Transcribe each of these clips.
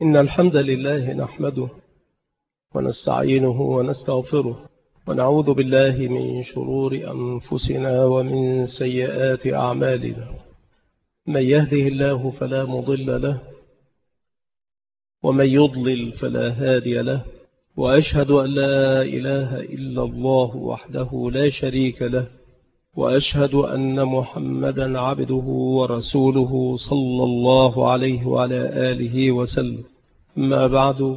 إن الحمد لله نحمده ونستعينه ونستغفره ونعوذ بالله من شرور أنفسنا ومن سيئات أعمالنا. من يهده الله فلا مضل له ومن يضلل فلا هادي له، وأشهد أن لا إله إلا الله وحده لا شريك له، وأشهد أن محمدا عبده ورسوله صلى الله عليه وعلى آله وسلم. أما بعد،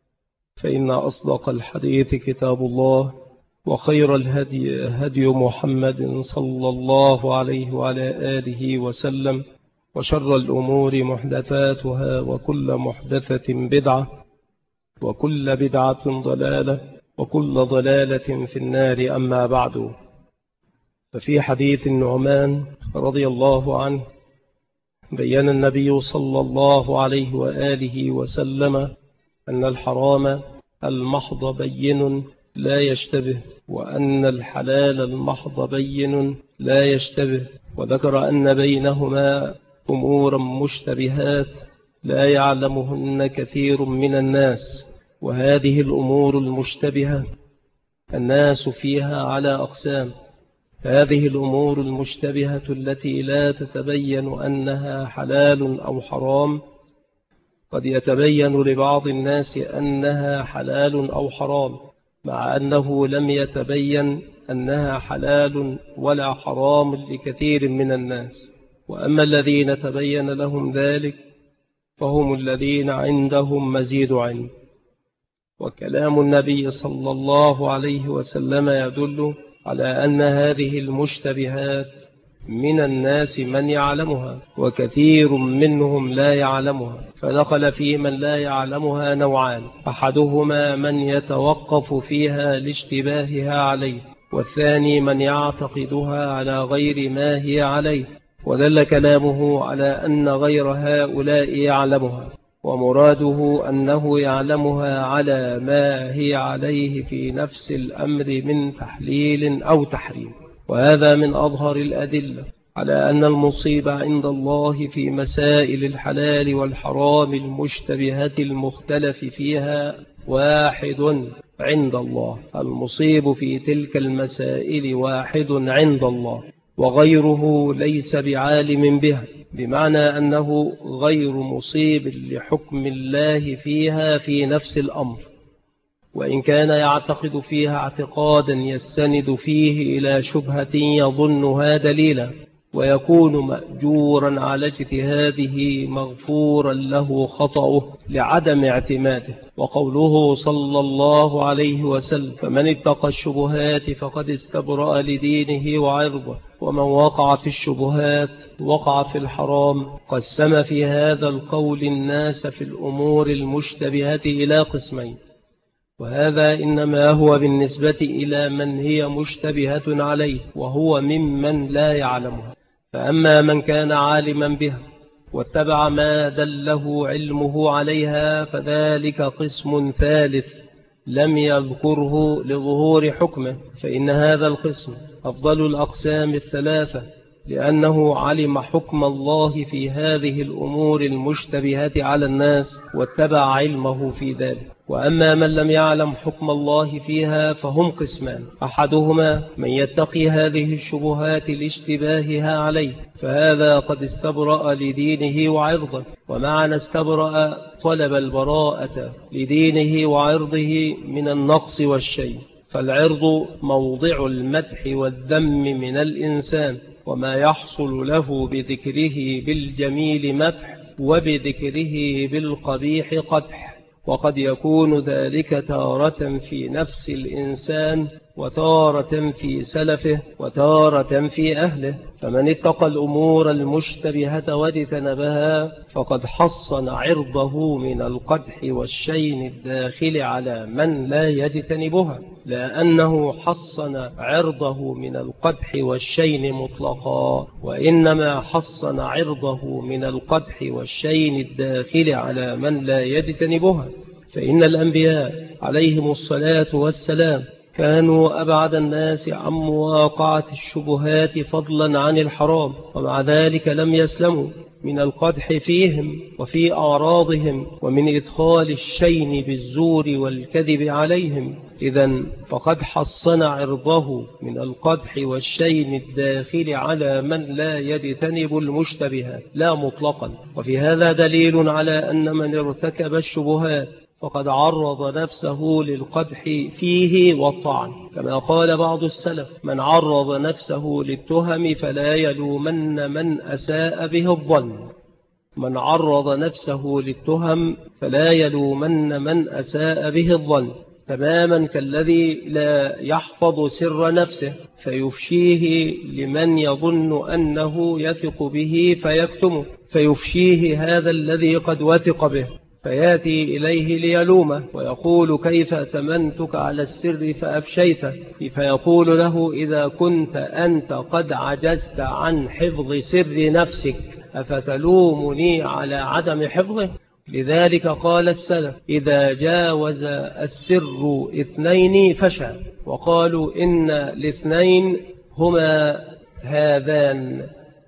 فإن أصدق الحديث كتاب الله، وخير الهدي هدي محمد صلى الله عليه وعلى آله وسلم، وشر الأمور محدثاتها، وكل محدثة بدعة، وكل بدعة ضلالة، وكل ضلالة في النار. أما بعد، ففي حديث النعمان رضي الله عنه بيّن النبي صلى الله عليه وآله وسلم أن الحرام المحض بين لا يشتبه، وأن الحلال المحض بين لا يشتبه، وذكر أن بينهما أمورا مشتبهات لا يعلمهن كثير من الناس. وهذه الأمور المشتبهة الناس فيها على أقسام. هذه الأمور المشتبهة التي لا تتبين أنها حلال أو حرام، قد يتبين لبعض الناس أنها حلال أو حرام، مع أنه لم يتبين أنها حلال ولا حرام لكثير من الناس. وأما الذين تبين لهم ذلك فهم الذين عندهم مزيد علم. وكلام النبي صلى الله عليه وسلم يدل على أن هذه المشتبهات من الناس من يعلمها، وكثير منهم لا يعلمها. فدخل في من لا يعلمها نوعان: أحدهما من يتوقف فيها لاشتباهها عليه، والثاني من يعتقدها على غير ما هي عليه. ودل كلامه على أن غير هؤلاء يعلمها، ومراده أنه يعلمها على ما هي عليه في نفس الأمر من تحليل أو تحريم. وهذا من أظهر الأدلة على أن المصيب عند الله في مسائل الحلال والحرام المشتبهة المختلف فيها واحد عند الله. المصيب في تلك المسائل واحد عند الله، وغيره ليس بعالم بها، بمعنى أنه غير مصيب لحكم الله فيها في نفس الأمر، وإن كان يعتقد فيها اعتقادا يستند فيه إلى شبهة يظنها دليلا، ويكون مأجورا على اجتهاده مغفورا له خطأه لعدم اعتماده. وقوله صلى الله عليه وسلم: فمن اتقى الشبهات فقد استبرأ لدينه وعرضه، ومن وقع في الشبهات وقع في الحرام. قسم في هذا القول الناس في الأمور المشتبهة إلى قسمين، وهذا إنما هو بالنسبة إلى من هي مشتبهة عليه، وهو ممن لا يعلمها. فأما من كان عالما بها واتبع ما دله علمه عليها، فذلك قسم ثالث لم يذكره لظهور حكمه، فإن هذا القسم أفضل الأقسام الثلاثة، لأنه علم حكم الله في هذه الأمور المشتبهة على الناس واتبع علمه في ذلك. وأما من لم يعلم حكم الله فيها فهم قسمان: أحدهما من يتقي هذه الشبهات لاشتباهها عليه، فهذا قد استبرأ لدينه وعرضه. ومعنى استبرأ طلب البراءة لدينه وعرضه من النقص والشيء، فالعرض موضع المدح والذم من الإنسان، وما يحصل له بذكره بالجميل مدح، وبذكره بالقبيح قدح. وقد يكون ذلك تارة في نفس الإنسان، وتارة في سلفه، وتارة في أهله. فمن اتقى الأمور المشتبهة واجتنبها فقد حصن عرضه من القدح والشين الداخل على من لا يجتنبها، لأنه حصن عرضه من القدح والشين مطلقا، وإنما حصن عرضه من القدح والشين الداخل على من لا يجتنبها. فإن الأنبياء عليهم الصلاة والسلام كانوا أبعد الناس عن مواقعة الشبهات فضلا عن الحرام، ومع ذلك لم يسلموا، من القدح فيهم وفي أعراضهم ومن إدخال الشين بالزور والكذب عليهم. إذن فقد حصن عرضه من القدح والشين الداخل على من لا يجتنب المشتبهات لا مطلقا. وفي هذا دليل على أن من ارتكب الشبهات فقد عرض نفسه للقدح فيه والطعن، كما قال بعض السلف: من عرض نفسه للتهم فلا يلومن من أساء به الظن. من عرض نفسه للتهم فلا يلومن من أساء به الظن، تماما كالذي لا يحفظ سر نفسه فيفشيه لمن يظن أنه يثق به فيكتمه، فيفشيه هذا الذي قد وثق به فياتي إليه ليلومه ويقول: كيف أتمنتك على السر فأفشيته؟ فيقول له: إذا كنت أنت قد عجزت عن حفظ سر نفسك أفتلومني على عدم حفظه؟ لذلك قال السلف: إذا جاوز السر 2 فشى. وقالوا إن الاثنين هما هذان،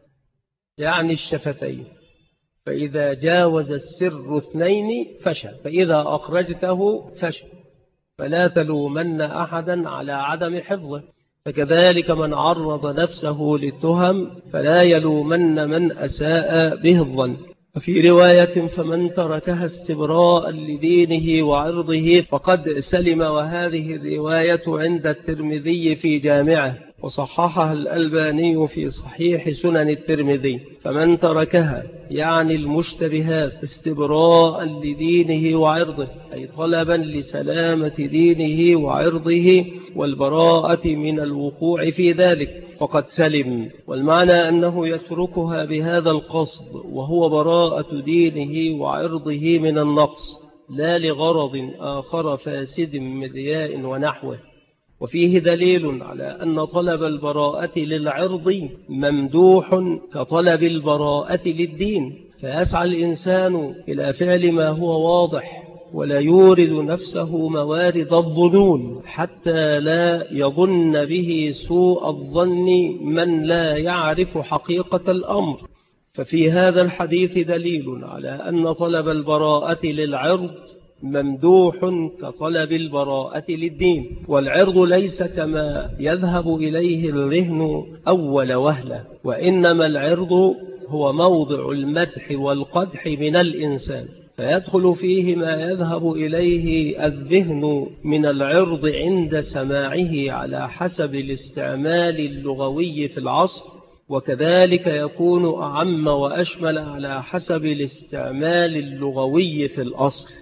يعني الشفتين. فإذا جاوز السر 2 فشى، فإذا أخرجته فشى، فلا تلومن أحدا على عدم حفظه. فكذلك من عرض نفسه للتهم فلا يلومن من أساء به الظن. وفي رواية: فمن تركها استبراء لدينه وعرضه فقد سلم. وهذه الرواية عند الترمذي في جامعه، وصححها الألباني في صحيح سنن الترمذي. فمن تركها يعني المشتبهات استبراء لدينه وعرضه، أي طلبا لسلامة دينه وعرضه والبراءة من الوقوع في ذلك، فقد سلم. والمعنى أنه يتركها بهذا القصد، وهو براءة دينه وعرضه من النقص، لا لغرض آخر فاسد من رياء ونحوه. وفيه دليل على أن طلب البراءة للعرض ممدوح كطلب البراءة للدين، فيسعى الإنسان إلى فعل ما هو واضح، ولا يورد نفسه موارد الظنون حتى لا يظن به سوء الظن من لا يعرف حقيقة الأمر. ففي هذا الحديث دليل على أن طلب البراءة للعرض ممدوح كطلب البراءة للدين. والعرض ليس كما يذهب إليه الذهن أول وهلة، وإنما العرض هو موضع المدح والقدح من الإنسان، فيدخل فيه ما يذهب إليه الذهن من العرض عند سماعه على حسب الاستعمال اللغوي في العصر، وكذلك يكون أعم وأشمل على حسب الاستعمال اللغوي في الأصل.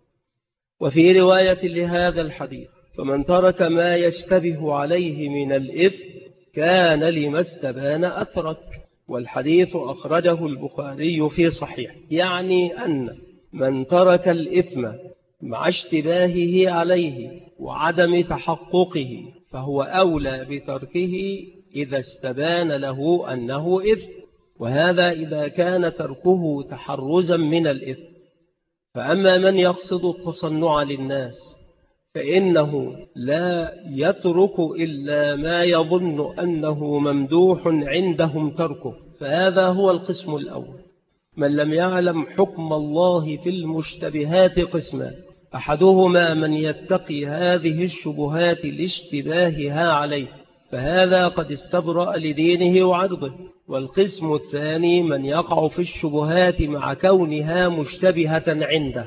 وفي رواية لهذا الحديث: فمن ترك ما يشتبه عليه من الإثم كان لما استبان أترك. والحديث أخرجه البخاري في صحيح، يعني أن من ترك الإثم مع اشتباهه عليه وعدم تحققه فهو أولى بتركه إذا استبان له أنه إثم، وهذا إذا كان تركه تحرزا من الإثم. فأما من يقصد التصنع للناس فإنه لا يترك إلا ما يظن أنه ممدوح عندهم تركه، فهذا هو القسم الأول. من لم يعلم حكم الله في المشتبهات قسمان: أحدهما من يتقي هذه الشبهات لاشتباهها عليه، فهذا قد استبرأ لدينه وعرضه. والقسم الثاني من يقع في الشبهات مع كونها مشتبهة عنده.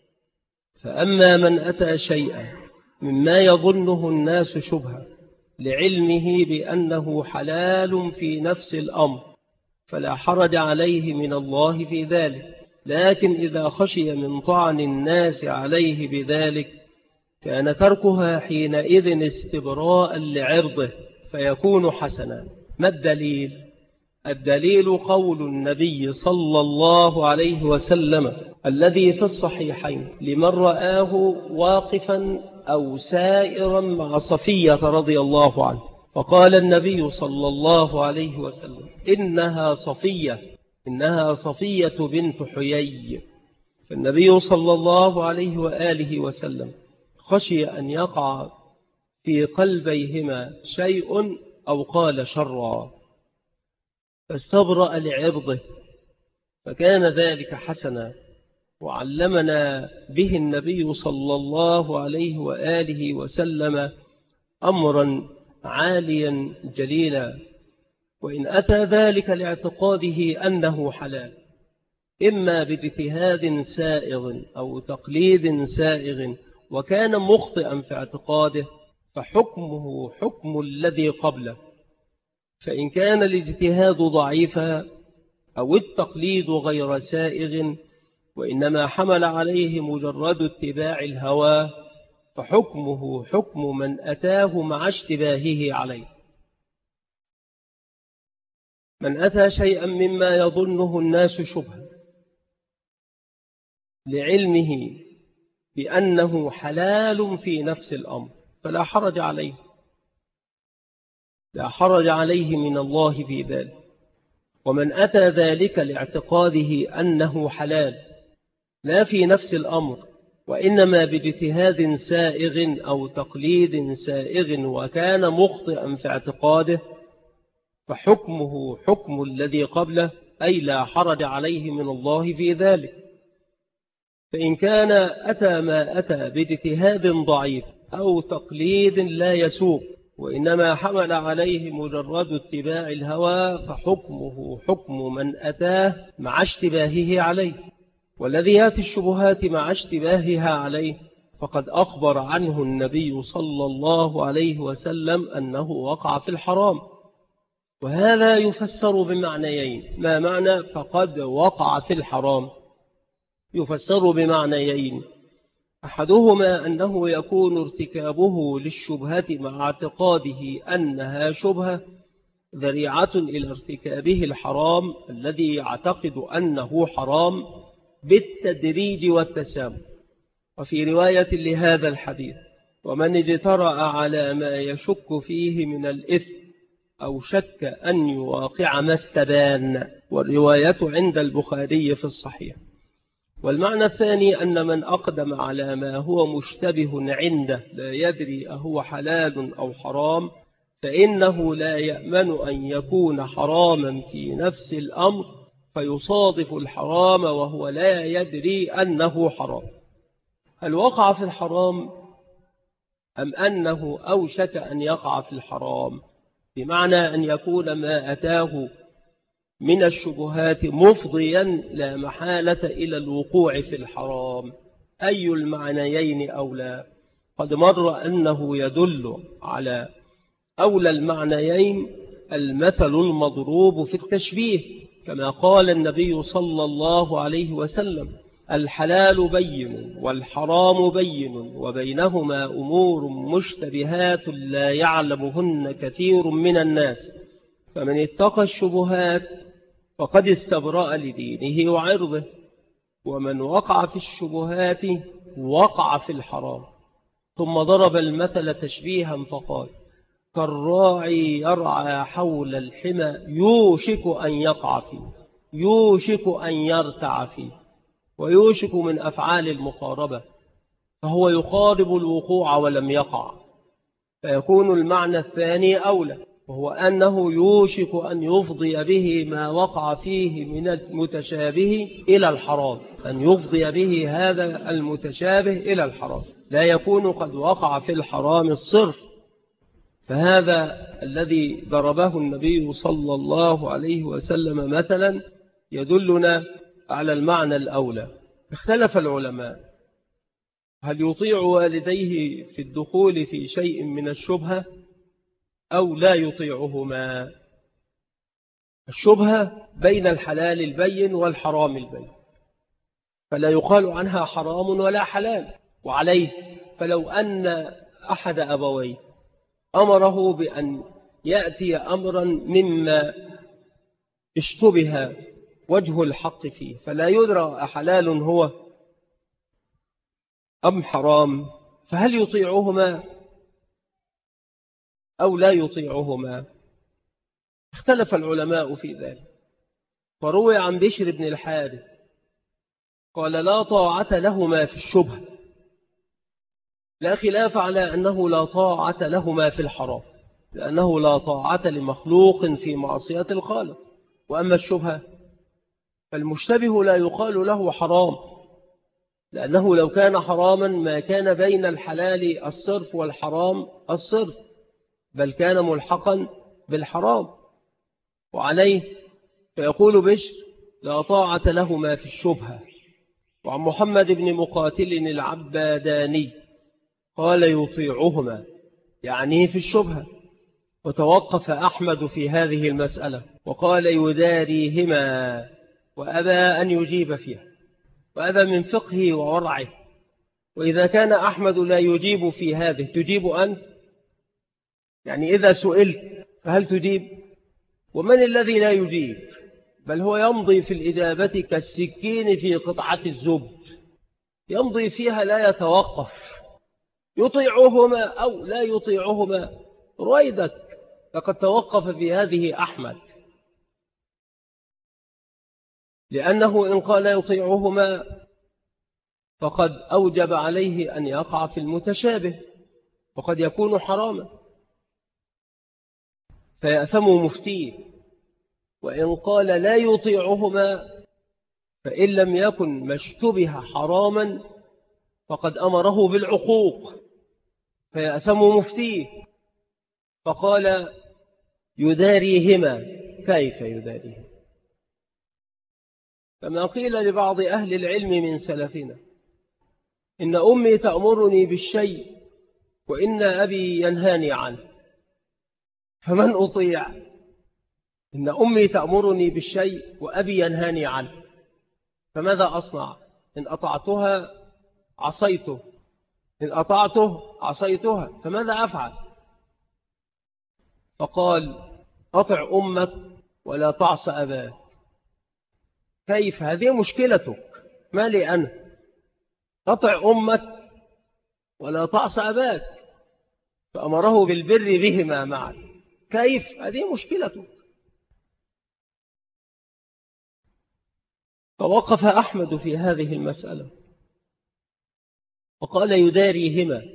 فأما من أتى شيئا مما يظنه الناس شبهة لعلمه بأنه حلال في نفس الأمر فلا حرج عليه من الله في ذلك، لكن إذا خشي من طعن الناس عليه بذلك كان تركها حينئذ استبراء لعرضه فيكون حسنا. ما الدليل؟ الدليل قول النبي صلى الله عليه وسلم الذي في الصحيحين لمن رآه واقفا أو سائرا مع صفية رضي الله عنه، فقال النبي صلى الله عليه وسلم: إنها صفية بنت حيي. فالنبي صلى الله عليه وآله وسلم خشي أن يقع في قلبيهما شيء أو قال شرا، فاستبرأ لعرضه فكان ذلك حسنا، وعلمنا به النبي صلى الله عليه وآله وسلم أمرا عاليا جليلا. وإن أتى ذلك لاعتقاده أنه حلال، إما باجتهاد سائغ أو تقليد سائغ، وكان مخطئا في اعتقاده، فحكمه حكم الذي قبله. فإن كان الاجتهاد ضعيفا أو التقليد غير سائغ، وإنما حمل عليه مجرد اتباع الهوى، فحكمه حكم من أتاه مع اشتباهه عليه. من أتى شيئا مما يظنه الناس شبها لعلمه بأنه حلال في نفس الأمر، فلا حرج عليه، لا حرج عليه من الله في ذلك. ومن أتى ذلك لاعتقاده أنه حلال لا في نفس الأمر، وإنما باجتهاد سائغ أو تقليد سائغ، وكان مخطئا في اعتقاده، فحكمه حكم الذي قبله، أي لا حرج عليه من الله في ذلك. فإن كان أتى ما أتى باجتهاد ضعيف أو تقليد لا يسوق، وإنما حمل عليه مجرد اتباع الهوى، فحكمه حكم من أتاه مع اشتباهه عليه. والذي يأتي الشبهات مع اشتباهها عليه فقد أخبر عنه النبي صلى الله عليه وسلم أنه وقع في الحرام. وهذا يفسر بمعنيين. ما معنى فقد وقع في الحرام؟ يفسر بمعنيين. أحدهما أنه يكون ارتكابه للشبهة مع اعتقاده أنها شبهة ذريعة إلى ارتكابه الحرام الذي يعتقد أنه حرام بالتدريج والتسامح. وفي رواية لهذا الحديث: ومن اجترأ على ما يشك فيه من الإثم أو شك أن يواقع ما استبان. والرواية عند البخاري في الصحيح. والمعنى الثاني أن من أقدم على ما هو مشتبه عنده لا يدري أهو حلال أو حرام، فإنه لا يأمن أن يكون حراما في نفس الأمر فيصادف الحرام وهو لا يدري أنه حرام. هل وقع في الحرام أم أنه أوشك أن يقع في الحرام؟ بمعنى أن يكون ما أتاه من الشبهات مفضيا لا محالة إلى الوقوع في الحرام. أي المعنيين أولى؟ قد مر أنه يدل على أولى المعنيين المثل المضروب في التشبيه، كما قال النبي صلى الله عليه وسلم: الحلال بين والحرام بين وبينهما أمور مشتبهات لا يعلمهن كثير من الناس، فمن اتقى الشبهات فقد استبرأ لدينه وعرضه، ومن وقع في الشبهات وقع في الحرام. ثم ضرب المثل تشبيها فقال: كالراعي يرعى حول الحمى يوشك أن يقع فيه، يوشك أن يرتع فيه. ويوشك من أفعال المقاربة، فهو يقارب الوقوع ولم يقع، فيكون المعنى الثاني أولى، وهو أنه يوشك أن يفضي به ما وقع فيه من المتشابه إلى الحرام، أن يفضي به هذا المتشابه إلى الحرام، لا يكون قد وقع في الحرام الصرف. فهذا الذي ضربه النبي صلى الله عليه وسلم مثلا يدلنا على المعنى الأولى. اختلف العلماء: هل يطيع والديه في الدخول في شيء من الشبهة أو لا يطيعهما؟ الشبهة بين الحلال البين والحرام البين، فلا يقال عنها حرام ولا حلال. وعليه فلو أن أحد أبويه أمره بأن يأتي أمرا مما اشتبه وجه الحق فيه، فلا يدرى أحلال هو أم حرام، فهل يطيعهما أو لا يطيعهما؟ اختلف العلماء في ذلك. فروي عن بشر بن الحارث قال: لا طاعة لهما في الشبهة، لا خلاف على أنه لا طاعة لهما في الحرام، لأنه لا طاعة لمخلوق في معصية الخالق. وأما الشبهة فالمشتبه لا يقال له حرام، لأنه لو كان حراما ما كان بين الحلال الصرف والحرام الصرف، بل كان ملحقا بالحرام. وعليه فيقول بشر لا طاعة لهما في الشبهة. وعن محمد بن مقاتل العباداني قال يطيعهما يعني في الشبهة. وتوقف أحمد في هذه المسألة وقال يداريهما وأبى أن يجيب فيها، وهذا من فقهه وورعه. وإذا كان أحمد لا يجيب في هذه تجيب أنت؟ يعني إذا سئلت فهل تجيب؟ ومن الذي لا يجيب؟ بل هو يمضي في الإجابة كالسكين في قطعة الزبد، يمضي فيها لا يتوقف، يطيعهما أو لا يطيعهما رويدك. لقد توقف في هذه أحمد، لأنه إن قال يطيعهما فقد أوجب عليه أن يقع في المتشابه وقد يكون حراما فيأثم مفتيه. وإن قال لا يطيعهما فإن لم يكن ما اشتبه حراما فقد أمره بالعقوق فيأثم مفتيه. فقال يداريهما، كيف يداريهما؟ كما قيل لبعض أهل العلم من سلفنا إن أمي تأمرني بالشيء وإن أبي ينهاني عنه، فمن أطيع؟ إن أمي تأمرني بالشيء وأبي ينهاني عنه، فماذا أصنع؟ إن أطعتها عصيته، إن أطعته عصيتها، فماذا أفعل؟ فقال أطع أمك ولا تعص أباك. كيف؟ هذه مشكلتك، ما لي أنا. أطع أمك ولا تعص أباك، فأمره بالبر بهما معا. كيف؟ هذه مشكلتك. فوقف أحمد في هذه المسألة وقال يداريهما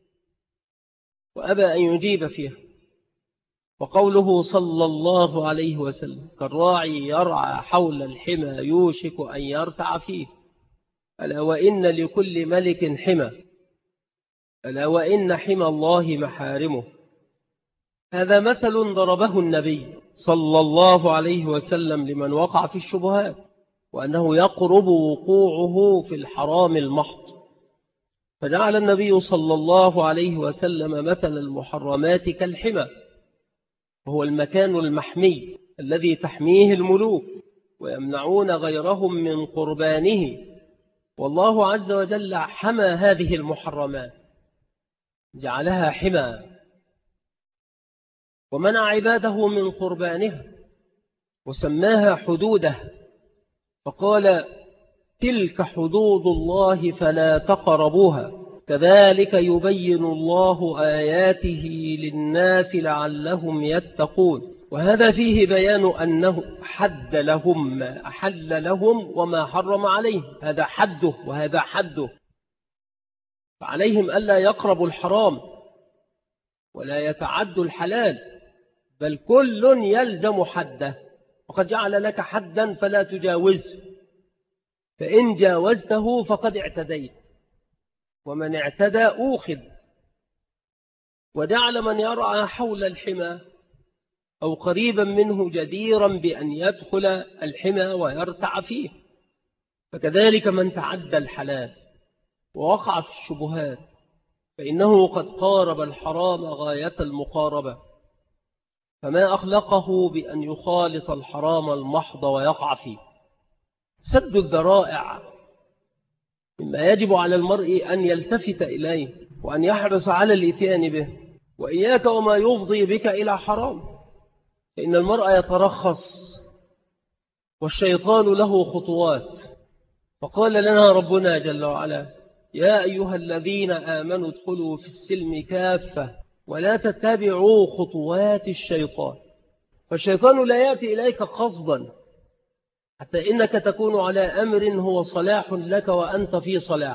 وأبى أن يجيب فيها. وقوله صلى الله عليه وسلم كالراعي يرعى حول الحمى يوشك أن يرتع فيه، ألا وإن لكل ملك حمى، ألا وإن حمى الله محارمه. هذا مثل ضربه النبي صلى الله عليه وسلم لمن وقع في الشبهات، وأنه يقرب وقوعه في الحرام المحض. فجعل النبي صلى الله عليه وسلم مثل المحرمات كالحمى، وهو المكان المحمي الذي تحميه الملوك ويمنعون غيرهم من قربانه. والله عز وجل حمى هذه المحرمات، جعلها حمى ومنع عباده من قربانها وسماها حدوده، فقال تلك حدود الله فلا تقربوها كذلك يبين الله آياته للناس لعلهم يتقون. وهذا فيه بيان أنه حد لهم ما أحل لهم وما حرم عليهم، هذا حده وهذا حده، فعليهم ألا يقربوا الحرام ولا يتعدوا الحلال، بل كل يلزم حده. وقد جعل لك حدا فلا تجاوزه، فإن جاوزته فقد اعتديت، ومن اعتدى أوخذ. وجعل من يرعى حول الحمى أو قريبا منه جديرا بأن يدخل الحمى ويرتع فيه. فكذلك من تعدى الحلال ووقع في الشبهات فإنه قد قارب الحرام غاية المقاربة، فما أخلقه بأن يخالط الحرام المحض ويقع فيه. سد الذرائع مما يجب على المرء أن يلتفت إليه وأن يحرص على الإتيان به، وإياك وما يفضي بك إلى حرام، فإن المرء يترخص والشيطان له خطوات. فقال لنا ربنا جل وعلا يا أيها الذين آمنوا ادخلوا في السلم كافة ولا تتبعوا خطوات الشيطان. فالشيطان لا يأتي إليك قصدا، حتى إنك تكون على أمر هو صلاح لك وأنت في صلاح،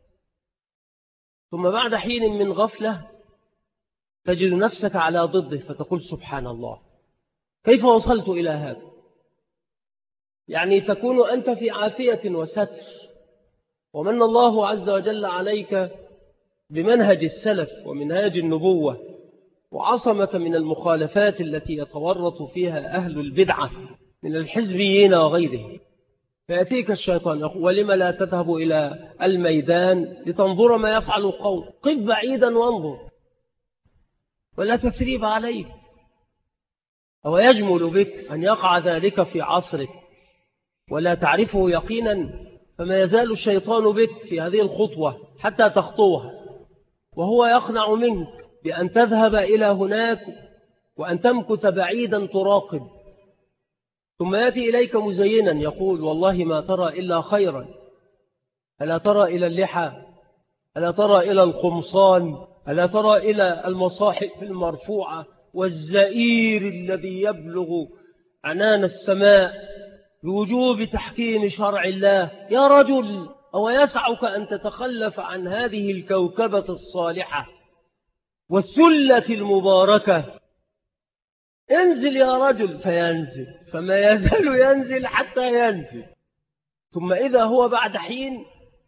ثم بعد حين من غفلة تجد نفسك على ضده فتقول سبحان الله كيف وصلت إلى هذا؟ يعني تكون أنت في عافية وستر. ومن الله عز وجل عليك بمنهج السلف ومنهاج النبوة، وعصمة من المخالفات التي يتورط فيها أهل البدعة من الحزبيين وغيره. فيأتيك الشيطان يقول: ولم لا تذهب إلى الميدان لتنظر ما يفعل القوم؟ قف بعيدا وانظر، ولا تثريب عليك. أو يجمل بك أن يقع ذلك في عصرك ولا تعرفه يقينا، فما يزال الشيطان بك في هذه الخطوة حتى تخطوها، وهو يقنع منك بأن تذهب إلى هناك وأن تمكث بعيدا تراقب، ثم يأتي إليك مزينا يقول: والله ما ترى إلا خيرا، ألا ترى إلى اللحى، ألا ترى إلى القمصان، ألا ترى إلى المصاحف المرفوعة والزئير الذي يبلغ عنان السماء بوجوب تحكيم شرع الله؟ يا رجل، أو يسعك أن تتخلف عن هذه الكوكبة الصالحة والسلة المباركة؟ انزل يا رجل. فينزل، فما يزال ينزل حتى ينزل، ثم إذا هو بعد حين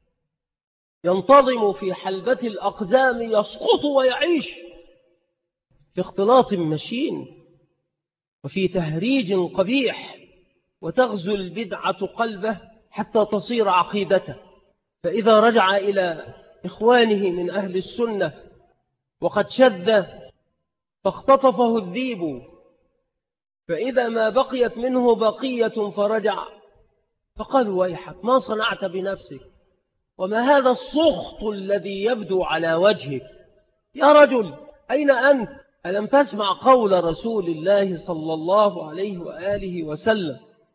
ينتظم في حلبة الأقزام يسقط ويعيش في اختلاط مشين وفي تهريج قبيح، وتغزو البدعة قلبه حتى تصير عقيدته. فإذا رجع إلى إخوانه من أهل السنة وقد شذ فاختطفه الذيب، فإذا ما بقيت منه بقية فرجع فقالوا: ويحك، ما صنعت بنفسك؟ وما هذا السخط الذي يبدو على وجهك؟ يا رجل، أين أنت؟ ألم تسمع قول رسول الله صلى الله عليه وآله وسلم: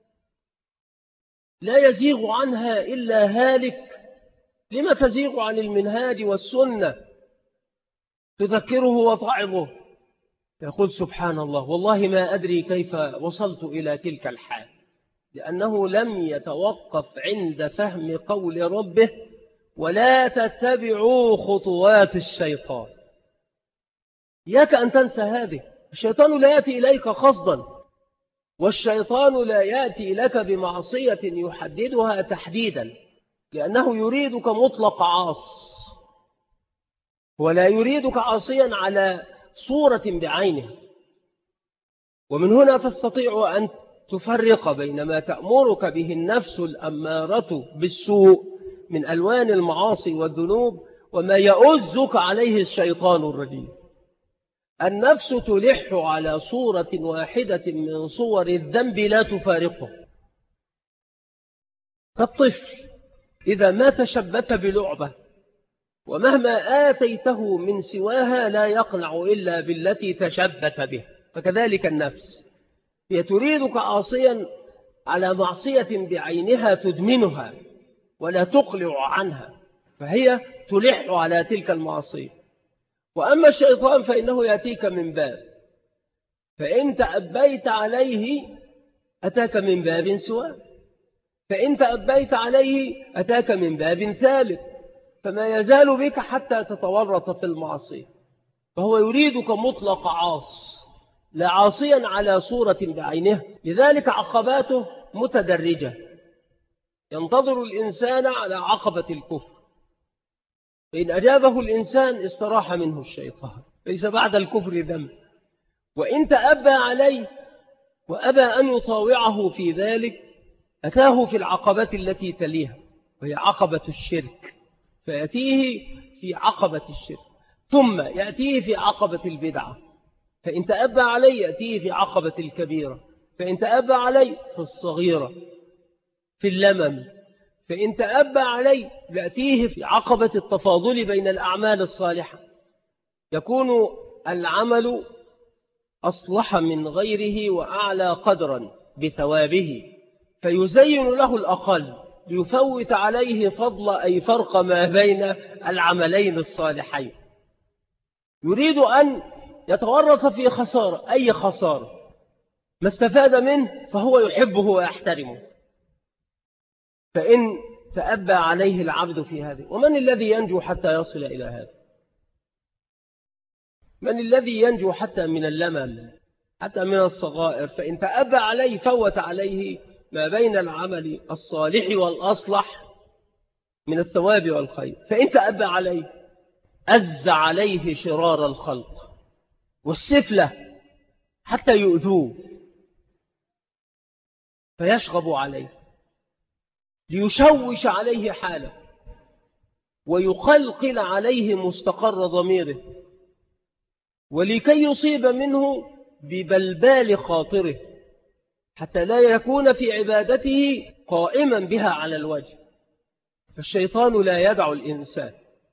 لا يزيغ عنها إلا هالك؟ لما تزيغ عن المنهاج والسنة؟ تذكره وتعظه. يقول: سبحان الله، والله ما أدري كيف وصلت إلى تلك الحال، لأنه لم يتوقف عند فهم قول ربه: ولا تتبعوا خطوات الشيطان. إياك أن تنسى هذه. الشيطان لا يأتي إليك قصدا، والشيطان لا يأتي لك بمعصية يحددها تحديدا، لأنه يريدك مطلق عاص، ولا يريدك عاصيا على صورة بعينها. ومن هنا تستطيع أن تفرق بين ما تأمرك به النفس الأمارة بالسوء من ألوان المعاصي والذنوب، وما يؤزك عليه الشيطان الرجيم. النفس تلح على صورة واحدة من صور الذنب لا تفارقه، كالطفل إذا ما تشبث بلعبة ومهما آتيته من سواها لا يقنع إلا بالتي تشبث به، فكذلك النفس هي تريدك عاصيا على معصية بعينها تدمنها ولا تقلع عنها، فهي تلح على تلك المعصية. وأما الشيطان فإنه يأتيك من باب، فإن تأبيت عليه أتاك من باب سواه، فإن تأبيت عليه أتاك من باب ثالث، فما يزال بك حتى تتورط في المعصية. فهو يريدك مطلق عاص، لا عاصيا على صورة بعينها. لذلك عقباته متدرجة، ينتظر الإنسان على عقبة الكفر، فإن أجابه الإنسان استراح منه الشيطان، ليس بعد الكفر ذنب. وإن تأبى عليه وأبى أن يطاوعه في ذلك أتاه في العقبة التي تليها، وهي عقبة الشرك، فيأتيه في عقبة الشرك، ثم يأتيه في عقبة البدعة. فإن تأبى عليه يأتيه في عقبة الكبيرة، فإن تأبى عليه في الصغيرة في اللمم، فإن تأبى عليه يأتيه في عقبة التفاضل بين الأعمال الصالحة، يكون العمل أصلح من غيره وأعلى قدرا بثوابه، فيزين له الأقل ليفوت عليه فضل أي فرق ما بين العملين الصالحين. يريد أن يتورط في خسارة، أي خسارة ما استفاد منه فهو يحبه ويحترمه. فإن تأبى عليه العبد في هذه، ومن الذي ينجو حتى يصل إلى هذا؟ من الذي ينجو حتى من اللمم، حتى من الصغائر؟ فإن تأبى عليه فوت عليه ما بين العمل الصالح والأصلح من الثواب والخير، فإن تأبى عليه أز عليه شرار الخلق والسفلة حتى يؤذوه، فيشغب عليه ليشوش عليه حاله ويقلقل عليه مستقر ضميره، ولكي يصيب منه ببلبال خاطره حتى لا يكون في عبادته قائما بها على الوجه. فالشيطان لا يدع الإنسان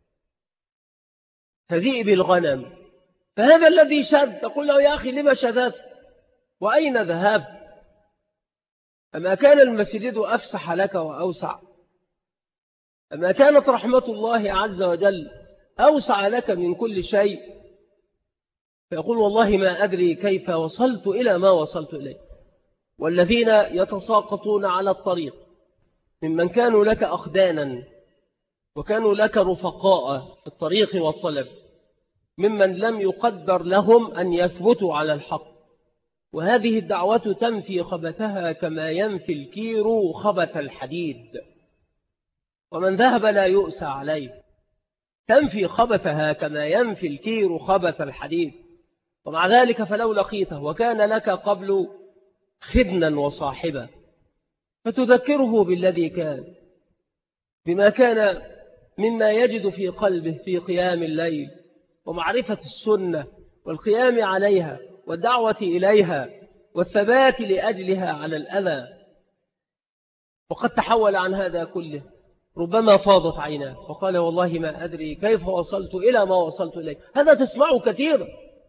كذئب الغنم، فهذا الذي شذ تقول له يا أخي لما شذذت وأين ذهبت؟ أما كان المسجد أفسح لك وأوسع؟ أما كانت رحمة الله عز وجل أوسع لك من كل شيء؟ فيقول والله ما أدري كيف وصلت إلى ما وصلت إليه. والذين يتساقطون على الطريق ممن كانوا لك أخدانا وكانوا لك رفقاء في الطريق والطلب، ممن لم يقدر لهم أن يثبتوا على الحق، وهذه الدعوة تنفي خبثها كما ينفي الكير خبث الحديد، ومن ذهب لا يؤسى عليه. تنفي خبثها كما ينفي الكير خبث الحديد. ومع ذلك فلو لقيته وكان لك قبل خدنا وصاحبا فتذكره بالذي كان، بما كان مما يجد في قلبه في قيام الليل ومعرفة السنة والقيام عليها والدعوة إليها والثبات لأجلها على الأذى، وقد تحول عن هذا كله، ربما فاضت عيناه وقال والله ما أدري كيف وصلت إلى ما وصلت إليه. هذا تسمعه كثيرا،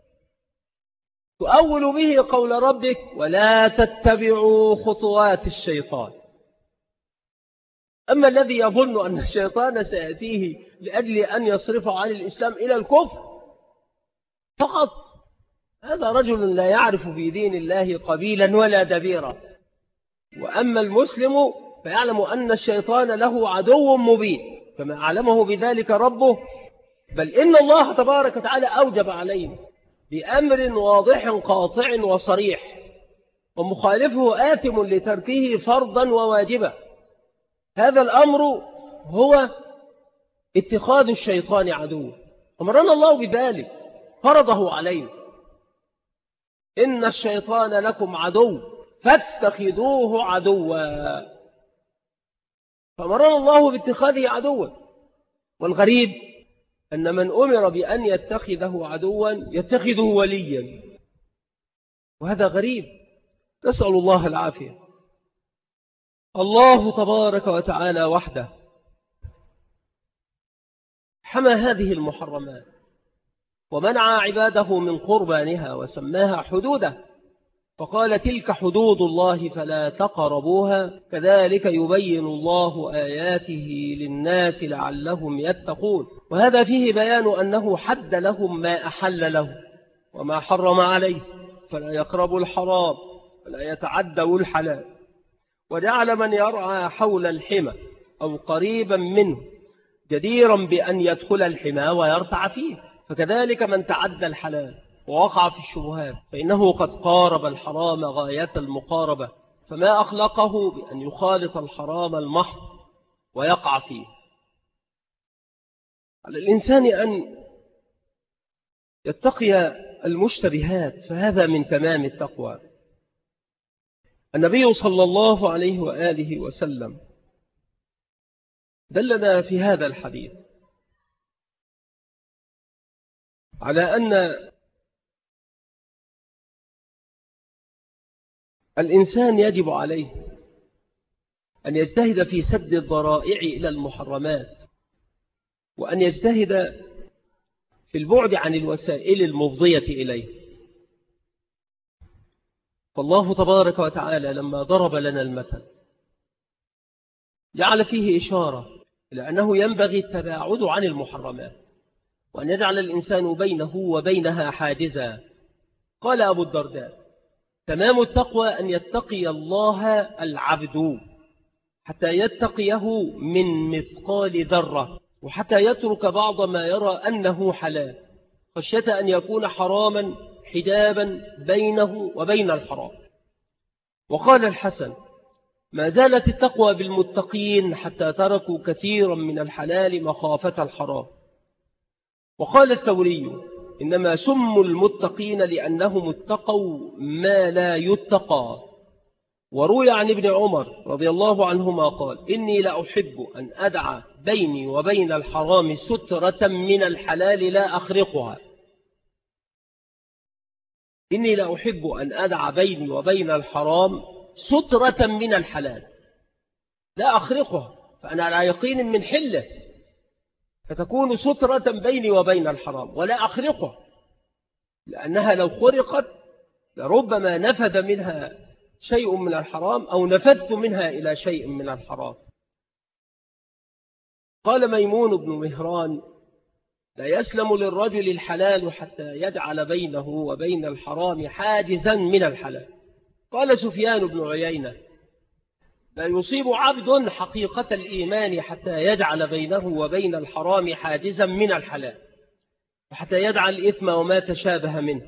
تؤول به قول ربك ولا تتبعوا خطوات الشيطان. أما الذي يظن أن الشيطان سيأتيه لأجل أن يصرف عن الإسلام إلى الكفر فقط، هذا رجل لا يعرف في دين الله قبيلا ولا دبيرا. وأما المسلم فيعلم أن الشيطان له عدو مبين كما أعلمه بذلك ربه، بل إن الله تبارك وتعالى أوجب عليه بأمر واضح قاطع وصريح، ومخالفه آثم لتركه فرضا وواجبا. هذا الأمر هو اتخاذ الشيطان عدو، أمرنا الله بذلك، فرضه علينا. إن الشيطان لكم عدو فاتخذوه عدوا، فأمرنا الله باتخاذه عدوا. والغريب أن من أمر بأن يتخذه عدوا يتخذه وليا، وهذا غريب، نسأل الله العافية. الله تبارك وتعالى وحده حمى هذه المحرمات ومنع عباده من قربانها وسماها حدوده، فقال تلك حدود الله فلا تقربوها كذلك يبين الله آياته للناس لعلهم يتقون. وهذا فيه بيان أنه حد لهم ما أحل له وما حرم عليه، فلا يقربوا الحرام ولا يتعدوا الحلال، وجعل من يرعى حول الحمى أو قريبا منه جديرا بأن يدخل الحمى ويرتع فيه، فكذلك من تعدى الحلال ووقع في الشبهات فإنه قد قارب الحرام غاية المقاربة، فما أخلقه بأن يخالط الحرام المحض ويقع فيه. على الإنسان أن يتقي المشتبهات، فهذا من تمام التقوى. النبي صلى الله عليه وآله وسلم دلنا في هذا الحديث على أن الإنسان يجب عليه أن يجتهد في سد الذرائع إلى المحرمات، وأن يجتهد في البعد عن الوسائل المفضية إليه. فالله تبارك وتعالى لما ضرب لنا المثل جعل فيه إشارة إلى أنه ينبغي التباعد عن المحرمات، وأن يجعل الإنسان بينه وبينها حاجزا. قال أبو الدرداء تمام التقوى أن يتقي الله العبد حتى يتقيه من مثقال ذرة، وحتى يترك بعض ما يرى أنه حلال خشية أن يكون حراما حجابا بينه وبين الحرام. وقال الحسن ما زالت التقوى بالمتقين حتى تركوا كثيرا من الحلال مخافة الحرام. وقال الثوري: إنما سموا المتقين لأنهم اتقوا ما لا يتقى. وروي عن ابن عمر رضي الله عنهما قال: إني لأحب أن أدع بيني وبين الحرام سترة من الحلال لا أخرقها. إني لأحب أن أدع بيني وبين الحرام سترة من الحلال لا أخرقها، فأنا على يقين من حله، فتكون سترة بيني وبين الحرام ولا أخرقها، لأنها لو خرقت لربما نفذ منها شيء من الحرام أو نفذت منها إلى شيء من الحرام. قال ميمون بن مهران: لا يسلم للرجل الحلال حتى يجعل بينه وبين الحرام حاجزا من الحلال. قال سفيان بن عيينة: لا يصيب عبد حقيقة الإيمان حتى يجعل بينه وبين الحرام حاجزا من الحلال، وحتى يدع الإثم وما تشابه منه.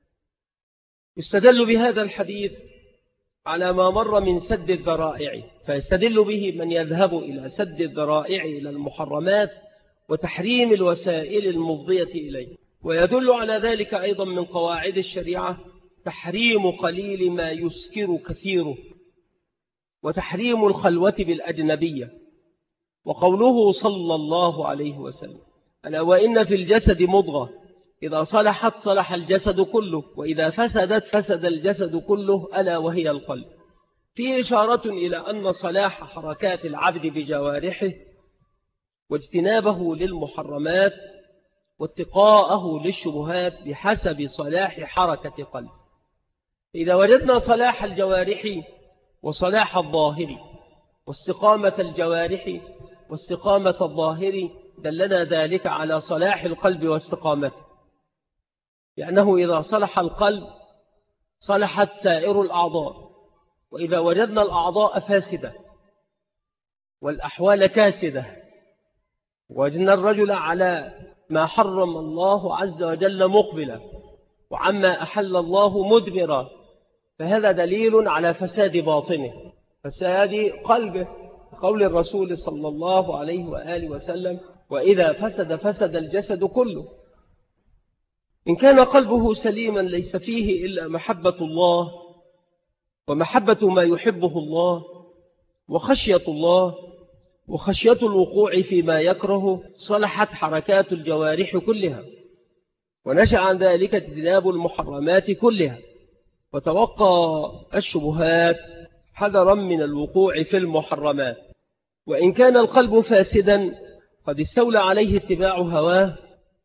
يستدل بهذا الحديث على ما مر من سد الذرائع، فيستدل به من يذهب إلى سد الذرائع إلى المحرمات وتحريم الوسائل المفضية إليه. ويدل على ذلك أيضا من قواعد الشريعة تحريم قليل ما يسكر كثيره، وتحريم الخلوة بالأجنبية. وقوله صلى الله عليه وسلم: ألا وإن في الجسد مضغة إذا صلحت صلح الجسد كله، وإذا فسدت فسد الجسد كله، ألا وهي القلب. فيه إشارة إلى أن صلاح حركات العبد بجوارحه واجتنابه للمحرمات واتقاءه للشبهات بحسب صلاح حركة قلب. إذا وجدنا صلاح الجوارح وصلاح الظاهر واستقامة الجوارح واستقامة الظاهر دلنا ذلك على صلاح القلب واستقامته، لأنه إذا صلح القلب صلحت سائر الأعضاء. وإذا وجدنا الأعضاء فاسدة والأحوال كاسدة، وجدنا الرجل على ما حرم الله عز وجل مقبلا وعما أحل الله مدبرا، فهذا دليل على فساد باطنه، فساد قلبه. قول الرسول صلى الله عليه وآله وسلم: وإذا فسد فسد الجسد كله. إن كان قلبه سليما ليس فيه إلا محبة الله ومحبة ما يحبه الله وخشية الله وخشية الوقوع فيما يكره، صلحت حركات الجوارح كلها، ونشأ عن ذلك اجتناب المحرمات كلها، وتوقى الشبهات حذرا من الوقوع في المحرمات. وإن كان القلب فاسدا قد استولى عليه اتباع هواه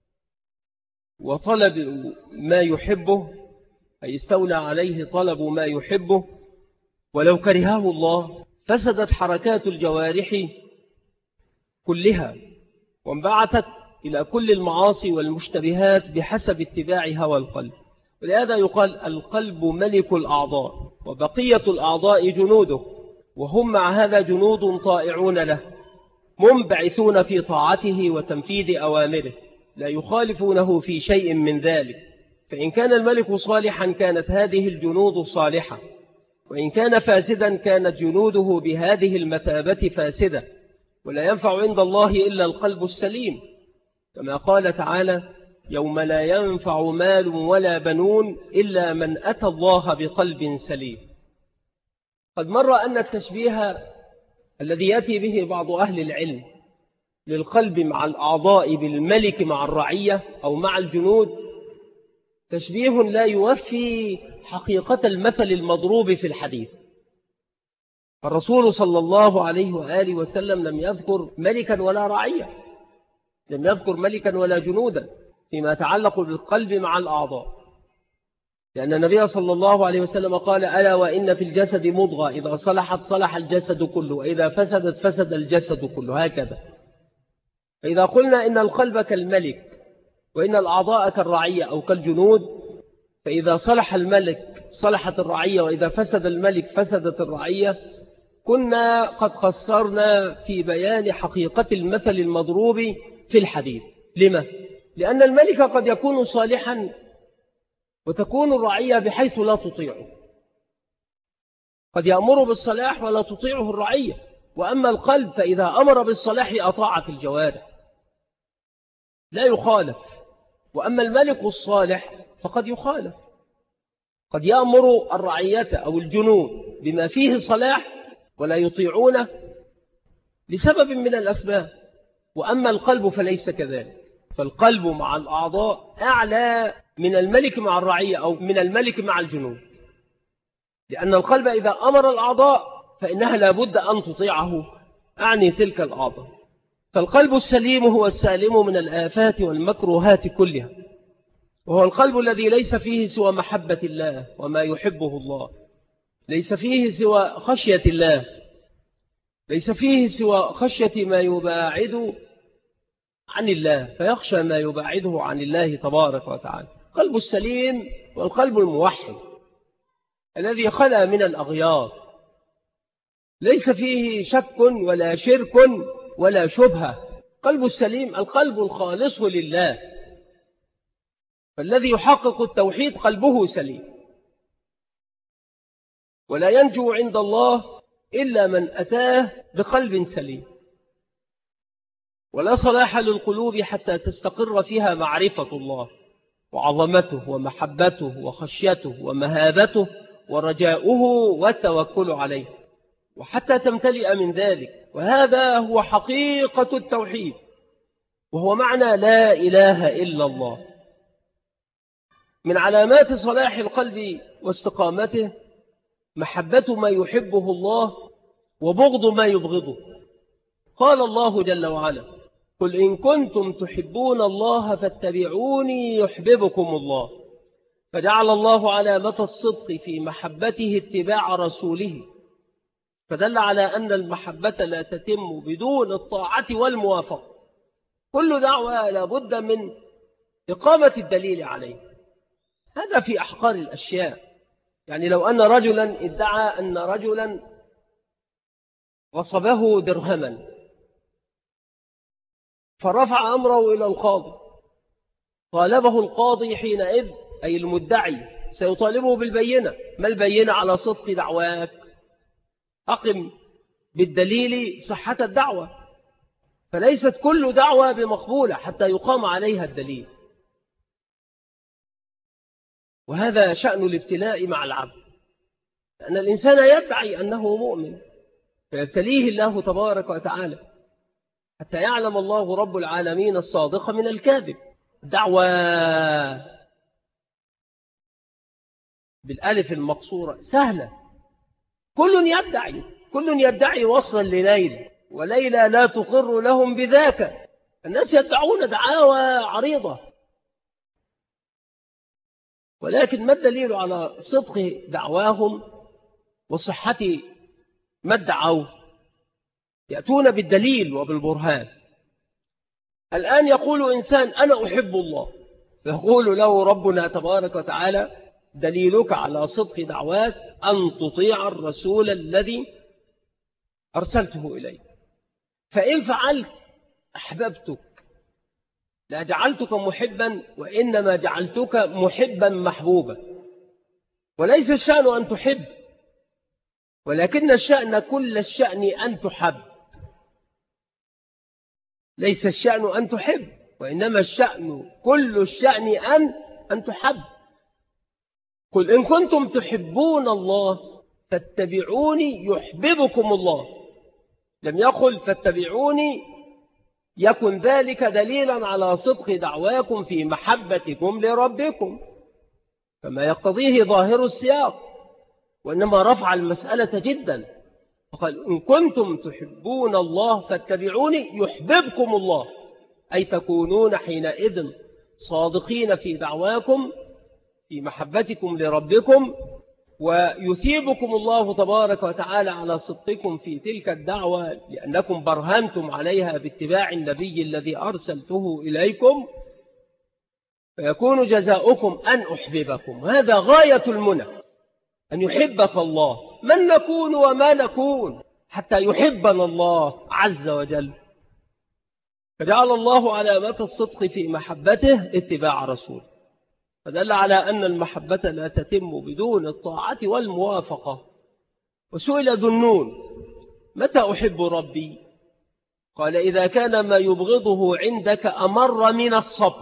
وطلب ما يحبه، أي استولى عليه طلب ما يحبه ولو كرهه الله، فسدت حركات الجوارح كلها وانبعثت إلى كل المعاصي والمشتبهات بحسب اتباع هوى القلب. ولهذا يقال: القلب ملك الأعضاء وبقية الأعضاء جنوده، وهم مع هذا جنود طائعون له منبعثون في طاعته وتنفيذ أوامره، لا يخالفونه في شيء من ذلك. فإن كان الملك صالحا كانت هذه الجنود صالحة، وإن كان فاسدا كانت جنوده بهذه المثابة فاسدة، ولا ينفع عند الله إلا القلب السليم، كما قال تعالى: يوم لا ينفع مال ولا بنون إلا من أتى الله بقلب سليم. قد مر أن التشبيه الذي يأتي به بعض أهل العلم للقلب مع الأعضاء بالملك مع الرعية أو مع الجنود تشبيه لا يوفي حقيقة المثل المضروب في الحديث. الرسول صلى الله عليه وآله وسلم لم يذكر ملكا ولا رعية، لم يذكر ملكا ولا جنودا فيما يتعلق بالقلب مع الأعضاء، لأن النبي صلى الله عليه وسلم قال: ألا وإن في الجسد مضغة إذا صلحت صلح الجسد كله، وإذا فسدت فسد الجسد كله، هكذا. فإذا قلنا إن القلب كالملك وإن الأعضاء كالرعية أو كالجنود، فإذا صلح الملك صلحت الرعية، وإذا فسد الملك فسدت الرعية، كنا قد خسرنا في بيان حقيقة المثل المضروب في الحديث. لما؟ لأن الملك قد يكون صالحا وتكون الرعية بحيث لا تطيعه، قد يأمر بالصلاح ولا تطيعه الرعية، وأما القلب فإذا أمر بالصلاح أطاعت الجوارح لا يخالف. وأما الملك الصالح فقد يخالف، قد يأمر الرعية أو الجنود بما فيه صلاح ولا يطيعونه لسبب من الأسباب. وأما القلب فليس كذلك، فالقلب مع الأعضاء أعلى من الملك مع الرعية أو من الملك مع الجنود، لأن القلب إذا أمر الأعضاء فإنها لابد أن تطيعه، أعني تلك الأعضاء. فالقلب السليم هو السالم من الآفات والمكروهات كلها، وهو القلب الذي ليس فيه سوى محبة الله وما يحبه الله، ليس فيه سوى خشية الله، ليس فيه سوى خشية ما يباعد عن الله، فيخشى ما يباعده عن الله تبارك وتعالى. قلب السليم والقلب الموحد الذي خلى من الأغيار، ليس فيه شك ولا شرك ولا شبهة. قلب السليم القلب الخالص لله، فالذي يحقق التوحيد قلبه سليم، ولا ينجو عند الله إلا من أتاه بقلب سليم. ولا صلاح للقلوب حتى تستقر فيها معرفة الله وعظمته ومحبته وخشيته ومهابته ورجاؤه والتوكل عليه، وحتى تمتلئ من ذلك. وهذا هو حقيقة التوحيد، وهو معنى لا إله إلا الله. من علامات صلاح القلب واستقامته محبة ما يحبه الله وبغض ما يبغضه. قال الله جل وعلا: قل إن كنتم تحبون الله فاتبعوني يحببكم الله. فجعل الله علامة الصدق في محبته اتباع رسوله، فدل على أن المحبة لا تتم بدون الطاعة والموافقة. كل دعوة لا بد من إقامة الدليل عليه، هذا في أحقار الأشياء. يعني لو أن رجلا ادعى أن رجلا غصبه درهما، فرفع أمره إلى القاضي، طالبه القاضي حينئذ أي المدعي سيطالبه بالبينة. ما البينة على صدق دعواك؟ أقم بالدليل صحة الدعوة. فليست كل دعوة بمقبولة حتى يقام عليها الدليل، وهذا شأن الابتلاء مع العبد، لأن الإنسان يدعي أنه مؤمن فيبتليه الله تبارك وتعالى حتى يعلم الله رب العالمين الصادق من الكاذب. دعوة بالألف المقصورة سهلة، كل يدعي وصلا لليلى، وليلى لا تقر لهم بذاك. الناس يدعون دعاوى عريضة، ولكن ما الدليل على صدق دعواهم وصحة ما ادعوا؟ يأتون بالدليل وبالبرهان. الآن يقول إنسان أنا أحب الله، فيقول له ربنا تبارك وتعالى: دليلك على صدق دعواك أن تطيع الرسول الذي أرسلته إليك، فإن فعلت أحببتك، لا جعلتك محبا وإنما جعلتك محبا محبوبا. وليس الشأن أن تحب، ولكن الشأن كل الشأن أن تحب. ليس الشأن أن تحب، وإنما الشأن كل الشأن أن تحب. قل إن كنتم تحبون الله فاتبعوني يحببكم الله. لم يقل فاتبعوني يكن ذلك دليلا على صدق دعواكم في محبتكم لربكم كما يقتضيه ظاهر السياق، وإنما رفع المسألة جدا، فقال إن كنتم تحبون الله فاتبعوني يحببكم الله، أي تكونون حينئذ صادقين في دعواكم في محبتكم لربكم، ويثيبكم الله تبارك وتعالى على صدقكم في تلك الدعوة، لأنكم برهنتم عليها باتباع النبي الذي أرسلته إليكم، فيكون جزاؤكم أن أحببكم. هذا غاية المنى، أن يحبك الله، من نكون وما نكون حتى يحبنا الله عز وجل. فجعل الله علامة الصدق في محبته اتباع رسوله، فدل على أن المحبة لا تتم بدون الطاعة والموافقة. وسئل ذو النون: متى أحب ربي؟ قال: إذا كان ما يبغضه عندك أمر من الصبر،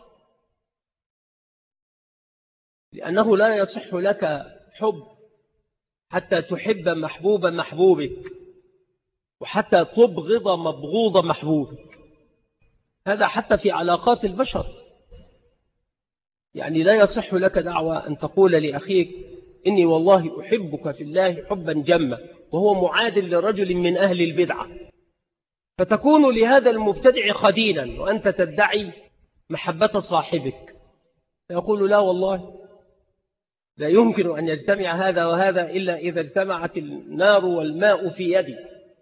لأنه لا يصح لك حب حتى تحب محبوب محبوبك، وحتى تبغض مبغوض محبوبك. هذا حتى في علاقات البشر. يعني لا يصح لك دعوة أن تقول لأخيك: إني والله أحبك في الله حبا جما، وهو معادل لرجل من أهل البدعة، فتكون لهذا المبتدع خدينا وأنت تدعي محبة صاحبك. فيقول: لا والله، لا يمكن أن يجتمع هذا وهذا إلا إذا اجتمعت النار والماء في يدي.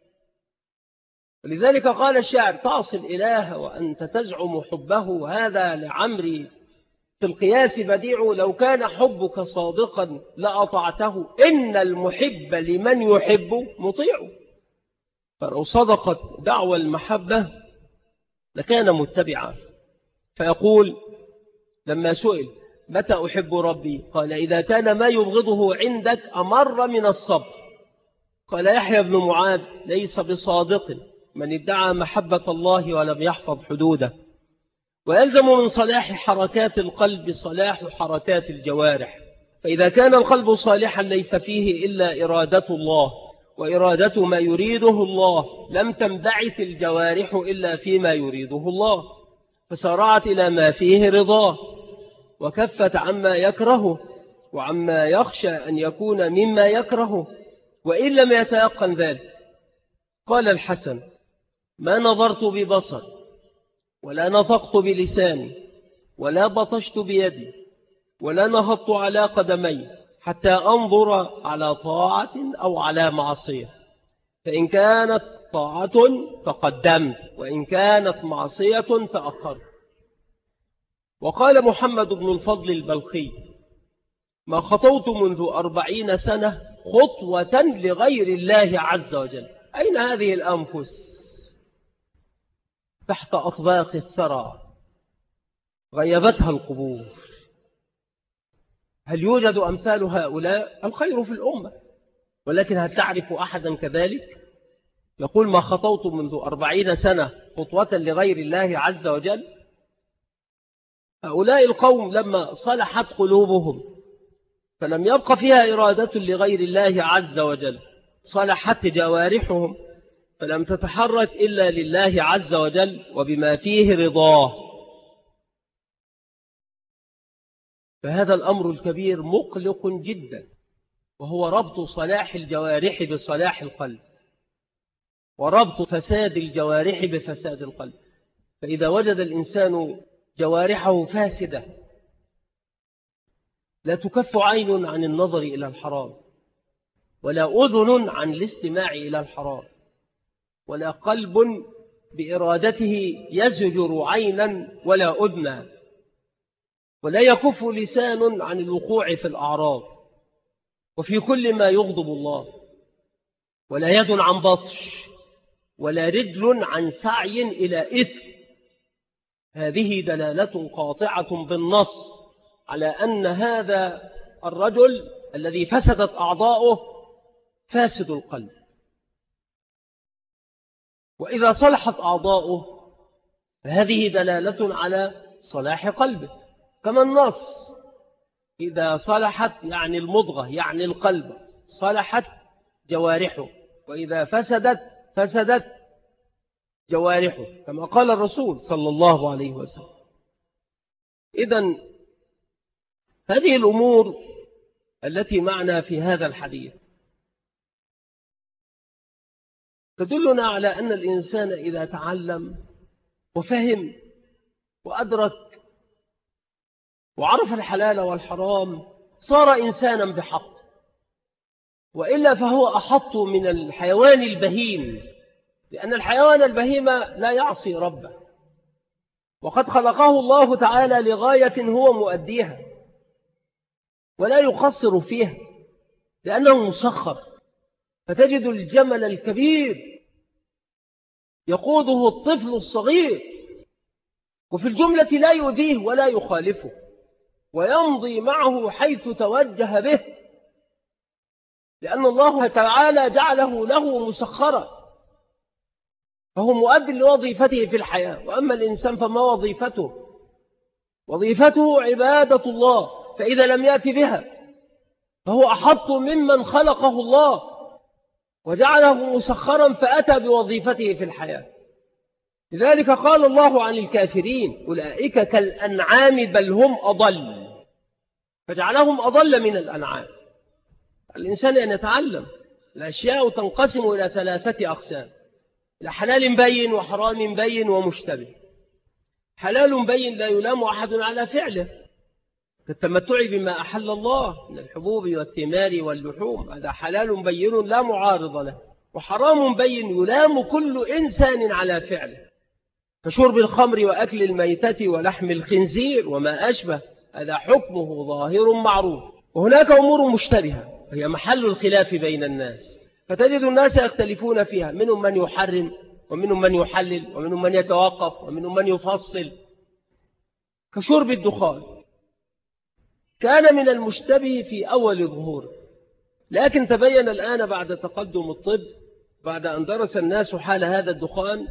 ولذلك قال الشاعر: تعصي الإله وأنت تزعم حبه، هذا لعمري في القياس بديع، لو كان حبك صادقا لأطعته، إن المحب لمن يحب مطيع. فلو صدقت دعوى المحبة لكان متبعا. فيقول لما سئل: متى أحب ربي؟ قال: إذا كان ما يبغضه عندك أمر من الصبر. قال يحيى بن معاذ: ليس بصادق من ادعى محبة الله ولم يحفظ حدوده. ويلزم من صلاح حركات القلب صلاح حركات الجوارح، فإذا كان القلب صالحا ليس فيه إلا إرادة الله وإرادة ما يريده الله، لم تنبعث الجوارح إلا فيما يريده الله، فسارعت إلى ما فيه رضاه، وكفت عما يكرهه وعما يخشى أن يكون مما يكرهه، وإن لم يتيقن ذلك. قال الحسن: ما نظرت ببصر، ولا نطقت بلساني، ولا بطشت بيدي، ولا نهضت على قدمي، حتى أنظر على طاعة أو على معصية، فإن كانت طاعة تقدمت، وإن كانت معصية تأخرت. وقال محمد بن الفضل البلخي: ما خطوت منذ 40 سنة خطوة لغير الله عز وجل. أين هذه الأنفس؟ تحت أطباق الثرى، غيبتها القبور. هل يوجد أمثال هؤلاء؟ الخير في الأمة، ولكن هل تعرف أحدا كذلك؟ يقول: ما خطوت منذ 40 سنة خطوة لغير الله عز وجل. هؤلاء القوم لما صلحت قلوبهم فلم يبق فيها إرادة لغير الله عز وجل، صلحت جوارحهم فلم تتحرك إلا لله عز وجل وبما فيه رضاه. فهذا الأمر الكبير مقلق جدا، وهو ربط صلاح الجوارح بصلاح القلب، وربط فساد الجوارح بفساد القلب. فإذا وجد الإنسان جوارحه فاسدة، لا تكف عين عن النظر إلى الحرام، ولا أذن عن الاستماع إلى الحرام، ولا قلب بإرادته يزجر عينا ولا أذنا، ولا يكف لسان عن الوقوع في الأعراض وفي كل ما يغضب الله، ولا يد عن بطش، ولا رجل عن سعي إلى إثم. هذه دلالة قاطعة بالنص على أن هذا الرجل الذي فسدت أعضاؤه فاسد القلب. وإذا صلحت أعضاؤه فهذه دلالة على صلاح قلبه، كما النص: إذا صلحت يعني المضغة يعني القلب صلحت جوارحه، وإذا فسدت جوارحه، كما قال الرسول صلى الله عليه وسلم. إذن هذه الأمور التي معنا في هذا الحديث تدلنا على أن الإنسان إذا تعلم وفهم وأدرك وعرف الحلال والحرام صار إنسانا بحق، وإلا فهو أحط من الحيوان البهيم، لأن الحيوان البهيم لا يعصي ربه، وقد خلقه الله تعالى لغاية هو مؤديها ولا يقصر فيها لأنه مسخر. فتجد الجمل الكبير يقوده الطفل الصغير، وفي الجملة لا يؤذيه ولا يخالفه، ويمضي معه حيث توجه به، لأن الله تعالى جعله له مسخرا، فهو مؤد لوظيفته في الحياة. وأما الإنسان فما وظيفته؟ وظيفته عبادة الله، فإذا لم يأتي بها فهو أحط ممن خلقه الله وجعله مسخرا فأتى بوظيفته في الحياة. لذلك قال الله عن الكافرين أولئك كالأنعام بل هم أضل، فجعلهم أضل من الأنعام. الإنسان أن يتعلم الأشياء تنقسم إلى 3 أقسام: إلى حلال بين وحرام بين ومشتبه. حلال بين لا يلام أحد على فعله كالتمتع بما أحل الله من الحبوب والثمار واللحوم، هذا حلال بين لا معارض له. وحرام بين يلام كل إنسان على فعله كشرب الخمر وأكل الميتة ولحم الخنزير وما أشبه، هذا حكمه ظاهر معروف. وهناك أمور مشتبهة هي محل الخلاف بين الناس، فتجد الناس يختلفون فيها، منهم من يحرم ومنهم من يحلل ومنهم من يتوقف ومنهم من يفصل. كشرب الدخان كان من المشتبه في أول ظهوره، لكن تبين الآن بعد تقدم الطب، بعد أن درس الناس حال هذا الدخان،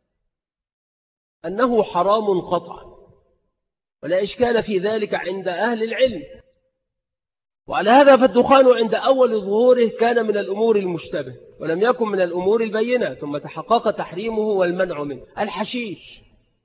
أنه حرام قطعا، ولا إشكال في ذلك عند أهل العلم. وعلى هذا فالدخان عند أول ظهوره كان من الأمور المشتبه ولم يكن من الأمور البينة، ثم تحقق تحريمه والمنع منه. الحشيش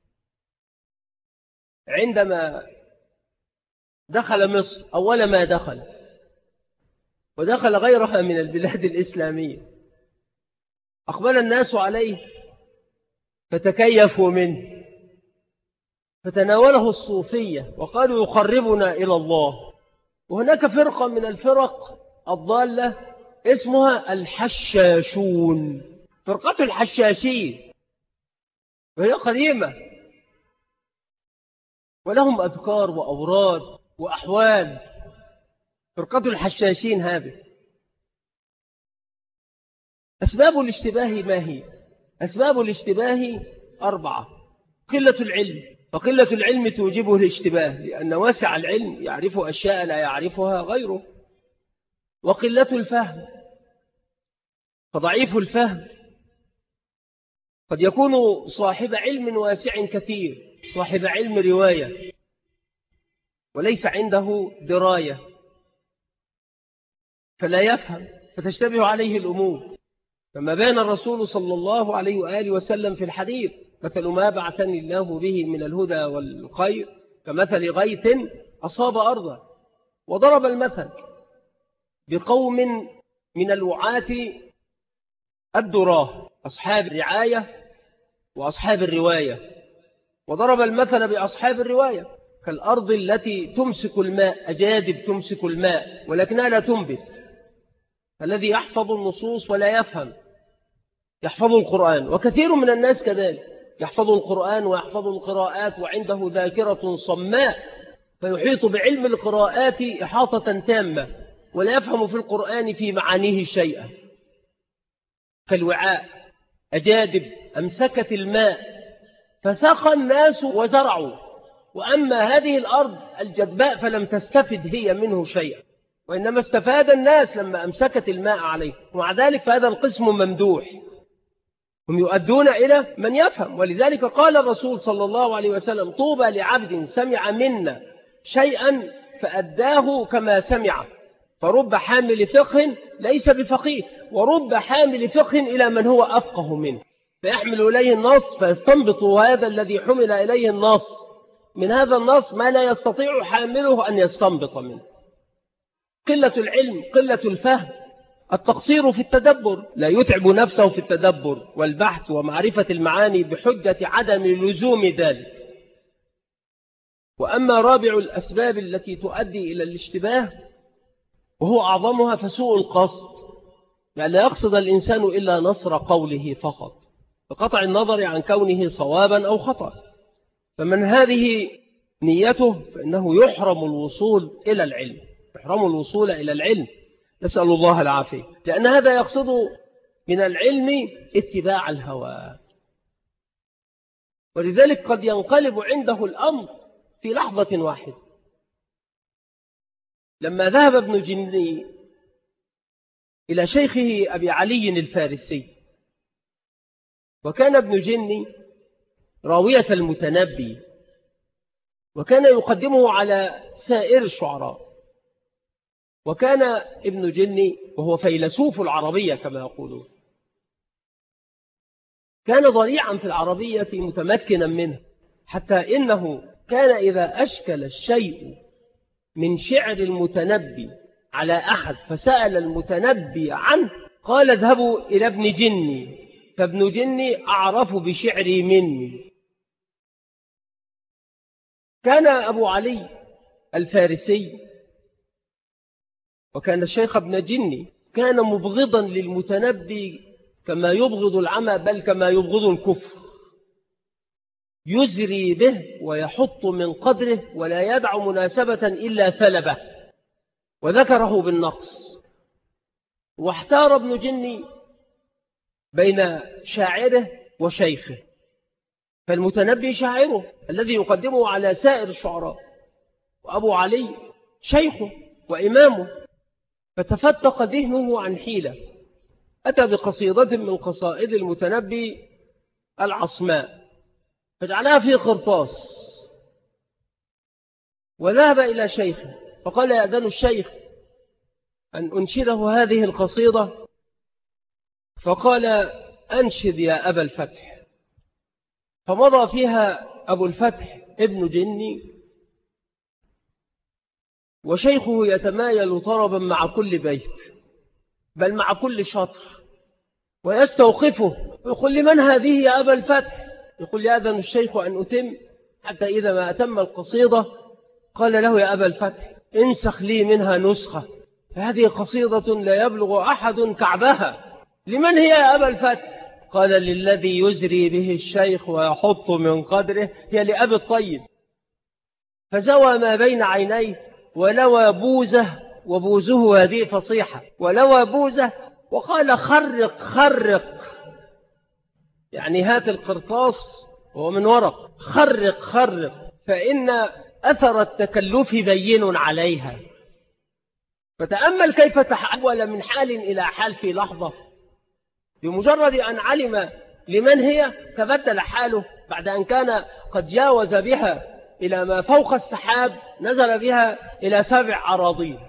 عندما دخل مصر أول ما دخل ودخل غيرها من البلاد الإسلامية، أقبل الناس عليه فتكيفوا منه، فتناوله الصوفية وقالوا يقربنا إلى الله. وهناك فرقة من الفرق الضالة اسمها الحشاشون، فرقة الحشاشين، وهي قديمة ولهم أذكار وأوراد وأحوال. فرقة الحشاشين هذه أسباب الاشتباه ما هي؟ أسباب الاشتباه 4: قلة العلم، فقلة العلم توجبه الاشتباه لأن واسع العلم يعرف أشياء لا يعرفها غيره. وقلة الفهم، فضعيف الفهم قد يكون صاحب علم واسع كثير، صاحب علم رواية وليس عنده دراية، فلا يفهم فتشتبه عليه الأمور. فما بين الرسول صلى الله عليه وآله وسلم في الحديث: مثل ما بعثني الله به من الهدى والخير كمثل غيث أصاب أرضا. وضرب المثل بقوم من الوعاة الدراه، أصحاب الرعاية وأصحاب الرواية. وضرب المثل بأصحاب الرواية كالأرض التي تمسك الماء، أجادب تمسك الماء ولكنها لا تنبت. الذي يحفظ النصوص ولا يفهم يحفظ القرآن، وكثير من الناس كذلك يحفظ القرآن ويحفظ القراءات وعنده ذاكرة صماء، فيحيط بعلم القراءات إحاطة تامة ولا يفهم في القرآن في معانيه شيئا. كالوعاء أجادب أمسكت الماء فسقى الناس وزرعوا، وأما هذه الأرض الجدباء فلم تستفد هي منه شيئا، وإنما استفاد الناس لما أمسكت الماء عليه. ومع ذلك فهذا القسم ممدوح، هم يؤدون إلى من يفهم. ولذلك قال الرسول صلى الله عليه وسلم: طوبى لعبد سمع منا شيئا فأداه كما سمع، فرب حامل فقه ليس بفقيه، ورب حامل فقه إلى من هو أفقه منه، فيحمل إليه النص فيستنبط هذا الذي حمل إليه النص من هذا النص ما لا يستطيع حامله أن يستنبط منه. قلة العلم، قلة الفهم، التقصير في التدبر، لا يتعب نفسه في التدبر والبحث ومعرفة المعاني بحجة عدم لزوم ذلك. وأما رابع الأسباب التي تؤدي إلى الاشتباه وهو أعظمها فسوء القصد، يعني لا يقصد الإنسان إلا نصر قوله فقط بقطع النظر عن كونه صوابا أو خطأ، فمن هذه نيته فإنه يحرم الوصول إلى العلم، يحرم الوصول إلى العلم، نسأل الله العافية، لأن هذا يقصد من العلم اتباع الهوى. ولذلك قد ينقلب عنده الأمر في لحظة واحدة. لما ذهب ابن جني إلى شيخه أبي علي الفارسي. وكان ابن جني راوية المتنبي، وكان يقدمه على سائر الشعراء. وكان ابن جني وهو فيلسوف العربية كما يقولون، كان ضريعا في العربية متمكنا منه، حتى إنه كان إذا أشكل الشيء من شعر المتنبي على أحد فسأل المتنبي عنه قال اذهبوا إلى ابن جني، فابن جني أعرف بشعري مني. كان أبو علي الفارسي وكان الشيخ ابن جني كان مبغضا للمتنبي كما يبغض العمى، بل كما يبغض الكفر، يزري به ويحط من قدره ولا يدع مناسبة إلا ثلبه، وذكره بالنقص. واحتار ابن جني بين شاعره وشيخه، فالمتنبي شاعره الذي يقدمه على سائر الشعراء، وأبو علي شيخه وإمامه، فتفتق ذهنه عن حيلة، أتى بقصيدة من قصائد المتنبي العصماء فجعلها في قرطاس، وذهب إلى شيخه فقال يأذن الشيخ أن أنشده هذه القصيدة، فقال أنشد يا أبا الفتح. فمضى فيها أبو الفتح ابن جني وشيخه يتمايل طربا مع كل بيت، بل مع كل شطر، ويستوقفه يقول لمن هذه يا أبا الفتح؟ يقول يأذن الشيخ أن أتم، حتى إذا ما أتم القصيدة قال له يا أبا الفتح انسخ لي منها نسخة، فهذه قصيدة لا يبلغ أحد كعبها. لمن هي يا أبا الفتح؟ قال للذي يزري به الشيخ ويحط من قدره، هي لأبي الطيب. فزوى ما بين عينيه ولوى بوزه، وبوزه هذه فصيحة، ولوى بوزه وقال خرق خرق، يعني هات القرطاس وهو من ورق، خرق خرق فإن أثر التكلف بين عليها. فتأمل كيف تحول من حال إلى حال في لحظة، بمجرد أن علم لمن هي تبدل حاله، بعد أن كان قد جاوز بها إلى ما فوق السحاب، نزل بها إلى 7 أراضين،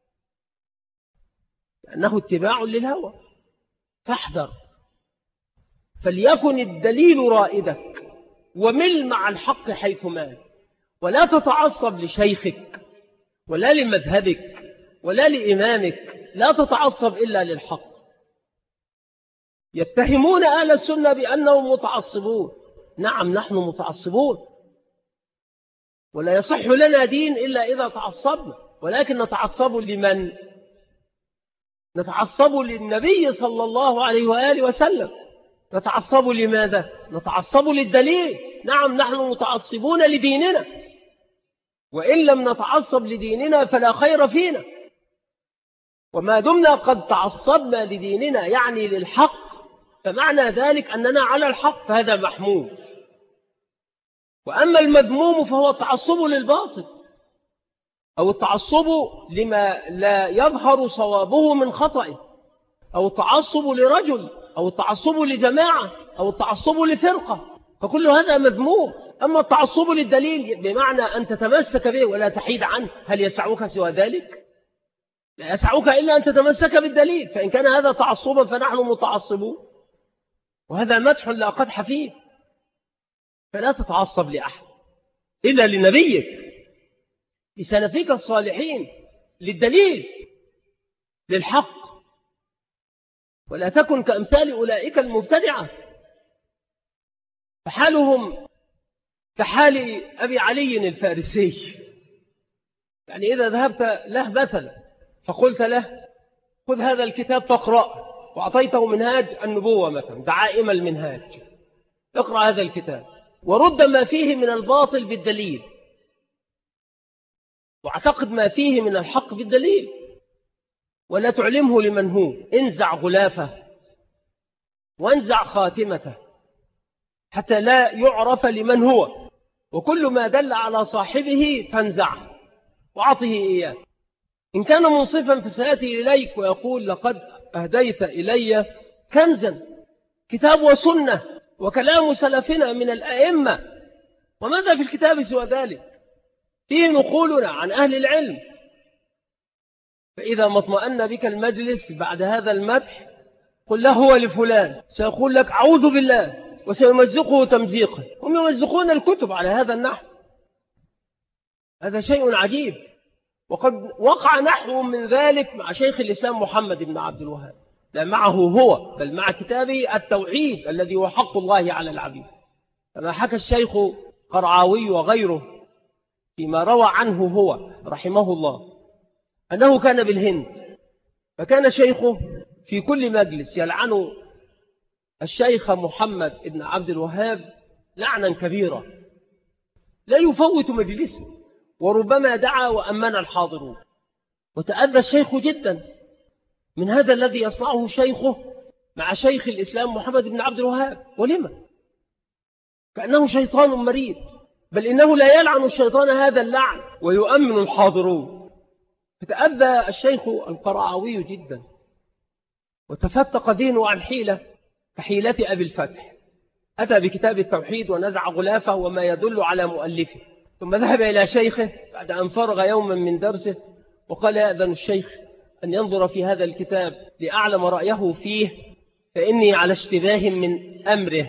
لأنه اتباع للهوى. فاحذر، فليكن الدليل رائدك، ومل مع الحق حيث مال، ولا تتعصب لشيخك ولا لمذهبك ولا لإمامك، لا تتعصب إلا للحق. يتهمون أهل السنة بأنهم متعصبون، نعم نحن متعصبون، ولا يصح لنا دين إلا إذا تعصبنا، ولكن نتعصب لمن؟ نتعصب للنبي صلى الله عليه وآله وسلم. نتعصب لماذا؟ نتعصب للدليل. نعم نحن متعصبون لديننا، وإن لم نتعصب لديننا فلا خير فينا. وما دمنا قد تعصبنا لديننا يعني للحق، فمعنى ذلك أننا على الحق، فهذا محمود. وأما المذموم فهو التعصب للباطل، أو التعصب لما لا يظهر صوابه من خطأه، أو التعصب لرجل، أو التعصب لجماعة، أو التعصب لفرقة، فكل هذا مذموم. أما التعصب للدليل بمعنى أن تتمسك به ولا تحيد عنه، هل يسعك سوى ذلك؟ لا يسعك إلا أن تتمسك بالدليل، فإن كان هذا تعصبا فنحن متعصبون، وهذا مدح لا قدح فيه. فلا تتعصب لأحد إلا لنبيك، لسلفيك الصالحين، للدليل، للحق، ولا تكن كأمثال أولئك المبتدعة، فحالهم كحال أبي علي الفارسي. يعني إذا ذهبت له مثلا فقلت له خذ هذا الكتاب فاقرأ، وأعطيته منهاج النبوة مثلا، دعائم المنهاج، اقرأ هذا الكتاب ورد ما فيه من الباطل بالدليل، واعتقد ما فيه من الحق بالدليل، ولا تعلمه لمن هو. انزع غلافه وانزع خاتمته حتى لا يعرف لمن هو، وكل ما دل على صاحبه فانزعه وعطه إياه. إن كان منصفا فسيأتي إليك ويقول لقد أهديت إلي كنزا، كتاب وسنة وكلام سلفنا من الأئمة، وماذا في الكتاب سوى ذلك؟ فيه نقولنا عن أهل العلم. فإذا ما اطمأن بك المجلس بعد هذا المدح قل له هو لفلان، سيقول لك أعوذ بالله، وسيمزقه تمزيقا. هم يمزقون الكتب على هذا النحو. هذا شيء عجيب، وقد وقع نحو من ذلك مع شيخ الإسلام محمد بن عبد الوهاب، لا معه هو بل مع كتابه التوحيد الذي هو حق الله على العبيد. كما حكى الشيخ قرعاوي وغيره فيما روى عنه هو رحمه الله أنه كان بالهند، فكان شيخه في كل مجلس يلعن الشيخ محمد بن عبد الوهاب لعنا كبيرا لا يفوت مجلسه، وربما دعا وأمن الحاضرون. وتأذى الشيخ جدا من هذا الذي يصنعه شيخه مع شيخ الإسلام محمد بن عبد الوهاب. ولما؟ كأنه شيطان مريد، بل إنه لا يلعن الشيطان هذا اللعن ويؤمن الحاضرون. فتأذى الشيخ القرعاوي جدا، وتفتق دينه عن حيلة كحيلة أبي الفتح. أتى بكتاب التوحيد ونزع غلافه وما يدل على مؤلفه، ثم ذهب إلى شيخه بعد أن فرغ يوما من درسه وقال يأذن الشيخ أن ينظر في هذا الكتاب لأعلم رأيه فيه، فإني على اشتباه من أمره.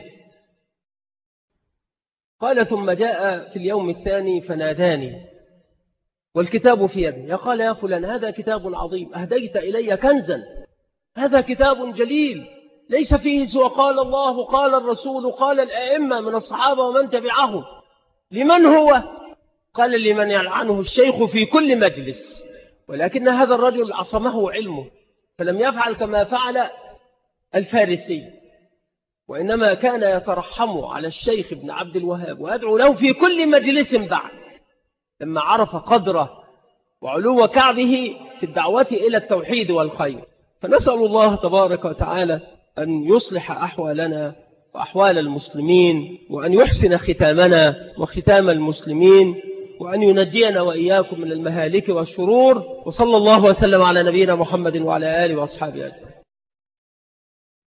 قال ثم جاء في اليوم الثاني فناداني والكتاب في يده، قال يا فلان هذا كتاب عظيم أهديت إلي كنزا، هذا كتاب جليل ليس فيه سوى قال الله قال الرسول قال الأئمة من الصحابة ومن تبعهم. لمن هو؟ قال لمن يلعنه الشيخ في كل مجلس، ولكن هذا الرجل عصمه علمه فلم يفعل كما فعل الفارسي، وإنما كان يترحم على الشيخ ابن عبد الوهاب ويدعو له في كل مجلس بعد، لما عرف قدره وعلو كعبه في الدعوة إلى التوحيد والخير. فنسأل الله تبارك وتعالى أن يصلح أحوالنا وأحوال المسلمين، وأن يحسن ختامنا وختام المسلمين، وأن ينجينا وإياكم من المهالك والشرور. وصلى الله وسلم على نبينا محمد وعلى آله وأصحابه أجمعين.